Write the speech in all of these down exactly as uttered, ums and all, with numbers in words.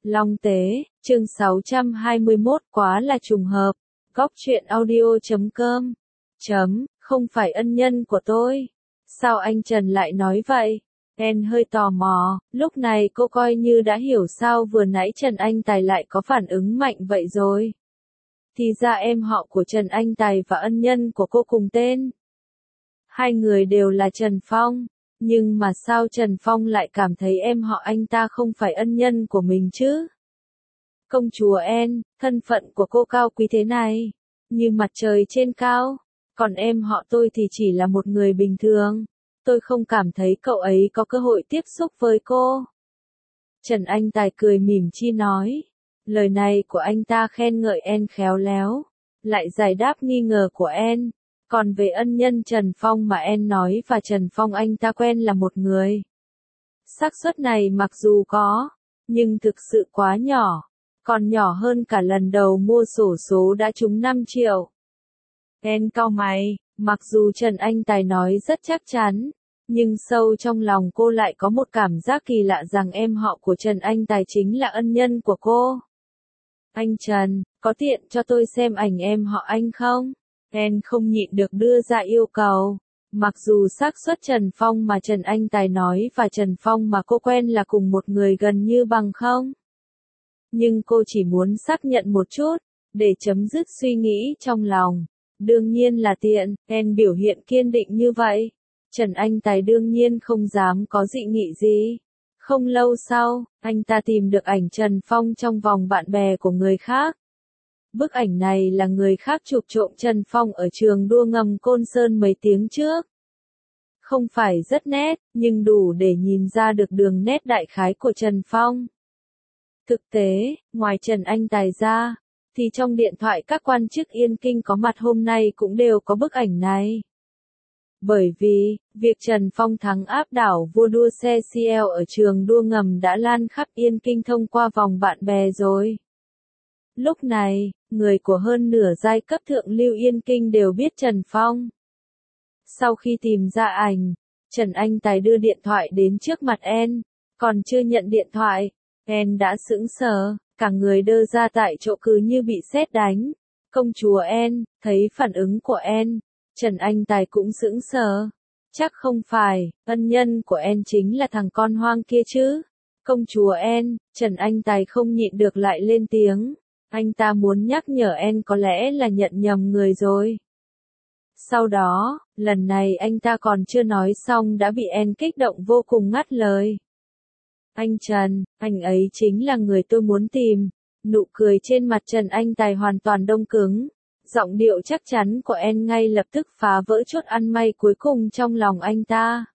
Long Tế, chương sáu trăm hai mươi mốt quá là trùng hợp. Góc truyện audio chấm com. Chấm, không phải ân nhân của tôi. Sao anh Trần lại nói vậy? En hơi tò mò, lúc này cô coi như đã hiểu sao vừa nãy Trần Anh Tài lại có phản ứng mạnh vậy rồi. Thì ra em họ của Trần Anh Tài và ân nhân của cô cùng tên. Hai người đều là Trần Phong. Nhưng mà sao Trần Phong lại cảm thấy em họ anh ta không phải ân nhân của mình chứ? Công chúa En, thân phận của cô cao quý thế này, như mặt trời trên cao. Còn em họ tôi thì chỉ là một người bình thường. Tôi không cảm thấy cậu ấy có cơ hội tiếp xúc với cô. Trần Anh Tài cười mỉm chi nói. Lời này của anh ta khen ngợi En khéo léo, lại giải đáp nghi ngờ của En. Còn về ân nhân Trần Phong mà En nói và Trần Phong anh ta quen là một người. Xác suất này mặc dù có, nhưng thực sự quá nhỏ, còn nhỏ hơn cả lần đầu mua xổ số đã trúng năm triệu. En cau mày, mặc dù Trần Anh Tài nói rất chắc chắn, nhưng sâu trong lòng cô lại có một cảm giác kỳ lạ rằng em họ của Trần Anh Tài chính là ân nhân của cô. Anh Trần, có tiện cho tôi xem ảnh em họ anh không? En không nhịn được đưa ra yêu cầu. Mặc dù xác suất Trần Phong mà Trần Anh Tài nói và Trần Phong mà cô quen là cùng một người gần như bằng không. Nhưng cô chỉ muốn xác nhận một chút, để chấm dứt suy nghĩ trong lòng. Đương nhiên là tiện, En biểu hiện kiên định như vậy. Trần Anh Tài đương nhiên không dám có dị nghị gì. Không lâu sau, anh ta tìm được ảnh Trần Phong trong vòng bạn bè của người khác. Bức ảnh này là người khác chụp trộm Trần Phong ở trường đua ngầm Côn Sơn mấy tiếng trước. Không phải rất nét, nhưng đủ để nhìn ra được đường nét đại khái của Trần Phong. Thực tế, ngoài Trần Anh Tài ra, thì trong điện thoại các quan chức Yên Kinh có mặt hôm nay cũng đều có bức ảnh này. Bởi vì, việc Trần Phong thắng áp đảo vua đua xe xê lờ ở trường đua ngầm đã lan khắp Yên Kinh thông qua vòng bạn bè rồi. Lúc này, người của hơn nửa giai cấp thượng lưu Yên Kinh đều biết Trần Phong. Sau khi tìm ra ảnh, Trần Anh Tài đưa điện thoại đến trước mặt En, còn chưa nhận điện thoại, En đã sững sờ, cả người đơ ra tại chỗ cứ như bị sét đánh. Công chúa En, thấy phản ứng của En, Trần Anh Tài cũng sững sờ. Chắc không phải, ân nhân của En chính là thằng con hoang kia chứ? Công chúa En, Trần Anh Tài không nhịn được lại lên tiếng. Anh ta muốn nhắc nhở En có lẽ là nhận nhầm người rồi. Sau đó, lần này anh ta còn chưa nói xong đã bị En kích động vô cùng ngắt lời. Anh Trần, anh ấy chính là người tôi muốn tìm. Nụ cười trên mặt Trần Anh Tài hoàn toàn đông cứng. Giọng điệu chắc chắn của En ngay lập tức phá vỡ chốt ăn may cuối cùng trong lòng anh ta.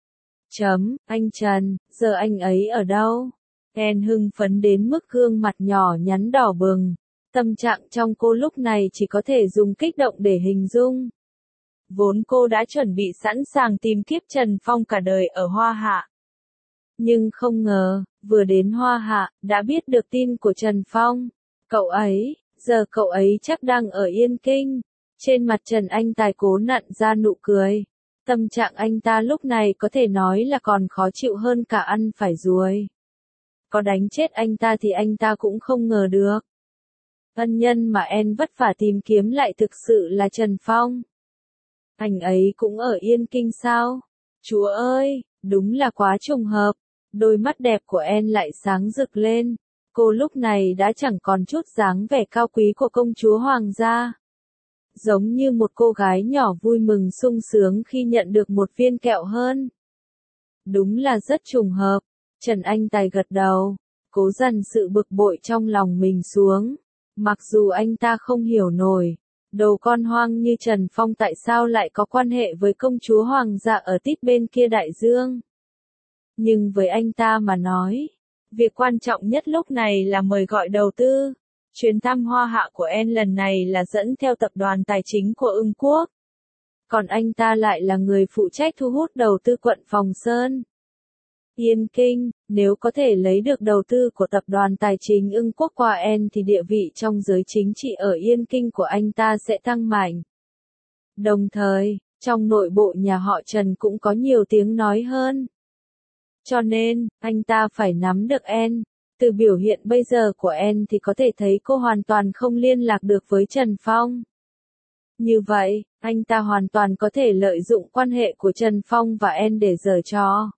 Chấm, anh Trần, giờ anh ấy ở đâu? En hưng phấn đến mức gương mặt nhỏ nhắn đỏ bừng. Tâm trạng trong cô lúc này chỉ có thể dùng kích động để hình dung. Vốn cô đã chuẩn bị sẵn sàng tìm kiếp Trần Phong cả đời ở Hoa Hạ. Nhưng không ngờ, vừa đến Hoa Hạ, đã biết được tin của Trần Phong. Cậu ấy, giờ cậu ấy chắc đang ở Yên Kinh. Trên mặt Trần Anh Tài cố nặn ra nụ cười. Tâm trạng anh ta lúc này có thể nói là còn khó chịu hơn cả ăn phải ruồi. Có đánh chết anh ta thì anh ta cũng không ngờ được. Ân nhân mà En vất vả tìm kiếm lại thực sự là Trần Phong. Anh ấy cũng ở Yên Kinh sao? Chúa ơi, đúng là quá trùng hợp. Đôi mắt đẹp của En lại sáng rực lên. Cô lúc này đã chẳng còn chút dáng vẻ cao quý của công chúa hoàng gia. Giống như một cô gái nhỏ vui mừng sung sướng khi nhận được một viên kẹo hơn. Đúng là rất trùng hợp. Trần Anh Tài gật đầu, cố dằn sự bực bội trong lòng mình xuống. Mặc dù anh ta không hiểu nổi, đồ con hoang như Trần Phong tại sao lại có quan hệ với công chúa hoàng gia ở tít bên kia đại dương. Nhưng với anh ta mà nói, việc quan trọng nhất lúc này là mời gọi đầu tư. Chuyến thăm Hoa Hạ của En lần này là dẫn theo tập đoàn tài chính của Ưng Quốc. Còn anh ta lại là người phụ trách thu hút đầu tư quận Phòng Sơn. Yên Kinh, nếu có thể lấy được đầu tư của tập đoàn tài chính Ưng Quốc qua En thì địa vị trong giới chính trị ở Yên Kinh của anh ta sẽ tăng mạnh. Đồng thời, trong nội bộ nhà họ Trần cũng có nhiều tiếng nói hơn. Cho nên, anh ta phải nắm được En. Từ biểu hiện bây giờ của Anne thì có thể thấy cô hoàn toàn không liên lạc được với Trần Phong. Như vậy, anh ta hoàn toàn có thể lợi dụng quan hệ của Trần Phong và Anne để giở trò.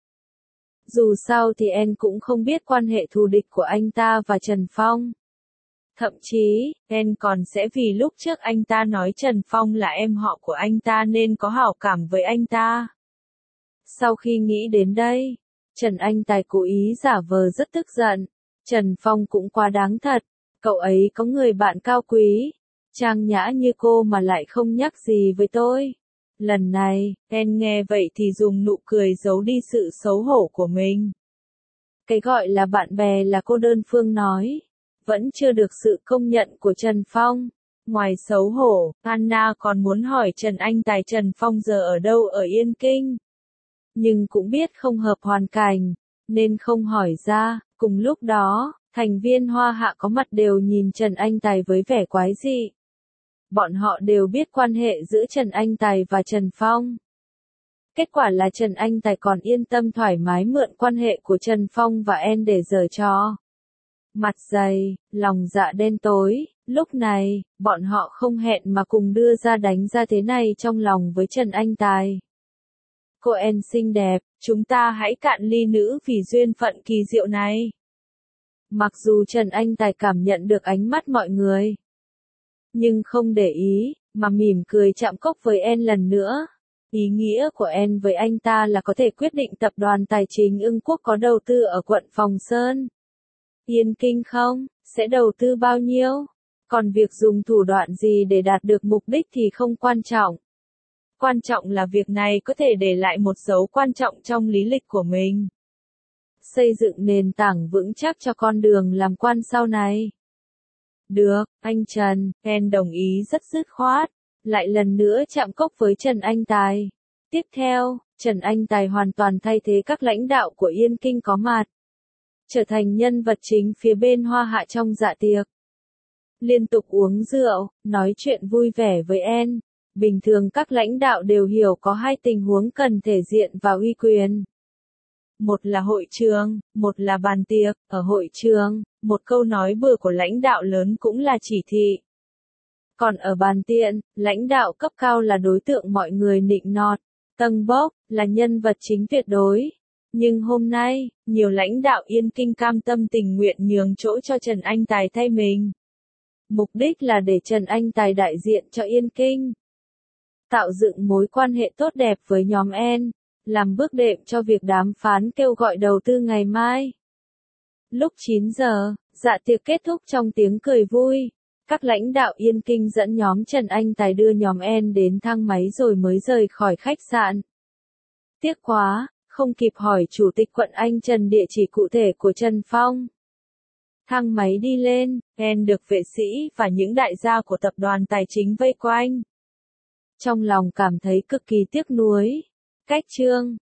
Dù sao thì Anne cũng không biết quan hệ thù địch của anh ta và Trần Phong. Thậm chí, Anne còn sẽ vì lúc trước anh ta nói Trần Phong là em họ của anh ta nên có hảo cảm với anh ta. Sau khi nghĩ đến đây, Trần Anh Tài cố ý giả vờ rất tức giận. Trần Phong cũng quá đáng thật, cậu ấy có người bạn cao quý, trang nhã như cô mà lại không nhắc gì với tôi. Lần này, Anne nghe vậy thì dùng nụ cười giấu đi sự xấu hổ của mình. Cái gọi là bạn bè là cô đơn phương nói, vẫn chưa được sự công nhận của Trần Phong. Ngoài xấu hổ, Anna còn muốn hỏi Trần Anh Tài Trần Phong giờ ở đâu ở Yên Kinh. Nhưng cũng biết không hợp hoàn cảnh, nên không hỏi ra. Cùng lúc đó, thành viên Hoa Hạ có mặt đều nhìn Trần Anh Tài với vẻ quái dị. Bọn họ đều biết quan hệ giữa Trần Anh Tài và Trần Phong. Kết quả là Trần Anh Tài còn yên tâm thoải mái mượn quan hệ của Trần Phong và Anne để giở trò. Mặt dày, lòng dạ đen tối, lúc này, bọn họ không hẹn mà cùng đưa ra đánh ra thế này trong lòng với Trần Anh Tài. Cô Anne xinh đẹp, chúng ta hãy cạn ly nữ vì duyên phận kỳ diệu này. Mặc dù Trần Anh Tài cảm nhận được ánh mắt mọi người, nhưng không để ý, mà mỉm cười chạm cốc với Anne lần nữa. Ý nghĩa của Anne với anh ta là có thể quyết định tập đoàn tài chính Ưng Quốc có đầu tư ở quận Phòng Sơn, Yên Kinh không, sẽ đầu tư bao nhiêu. Còn việc dùng thủ đoạn gì để đạt được mục đích thì không quan trọng. Quan trọng là việc này có thể để lại một dấu quan trọng trong lý lịch của mình. Xây dựng nền tảng vững chắc cho con đường làm quan sau này. Được, anh Trần, Anne đồng ý rất dứt khoát. Lại lần nữa chạm cốc với Trần Anh Tài. Tiếp theo, Trần Anh Tài hoàn toàn thay thế các lãnh đạo của Yên Kinh có mặt, trở thành nhân vật chính phía bên Hoa Hạ trong dạ tiệc. Liên tục uống rượu, nói chuyện vui vẻ với Anne. Bình thường các lãnh đạo đều hiểu có hai tình huống cần thể diện và uy quyền. Một là hội trường, một là bàn tiệc. Ở hội trường, một câu nói bừa của lãnh đạo lớn cũng là chỉ thị. Còn ở bàn tiện, lãnh đạo cấp cao là đối tượng mọi người nịnh nọt, tâng bốc, là nhân vật chính tuyệt đối. Nhưng hôm nay, nhiều lãnh đạo Yên Kinh cam tâm tình nguyện nhường chỗ cho Trần Anh Tài thay mình. Mục đích là để Trần Anh Tài đại diện cho Yên Kinh, tạo dựng mối quan hệ tốt đẹp với nhóm Anne, làm bước đệm cho việc đàm phán kêu gọi đầu tư ngày mai. Lúc chín giờ, dạ tiệc kết thúc trong tiếng cười vui. Các lãnh đạo Yên Kinh dẫn nhóm Trần Anh Tài đưa nhóm Anne đến thang máy rồi mới rời khỏi khách sạn. Tiếc quá, không kịp hỏi Chủ tịch quận Anh Trần địa chỉ cụ thể của Trần Phong. Thang máy đi lên, Anne được vệ sĩ và những đại gia của tập đoàn tài chính vây quanh. Trong lòng cảm thấy cực kỳ tiếc nuối. Cách chương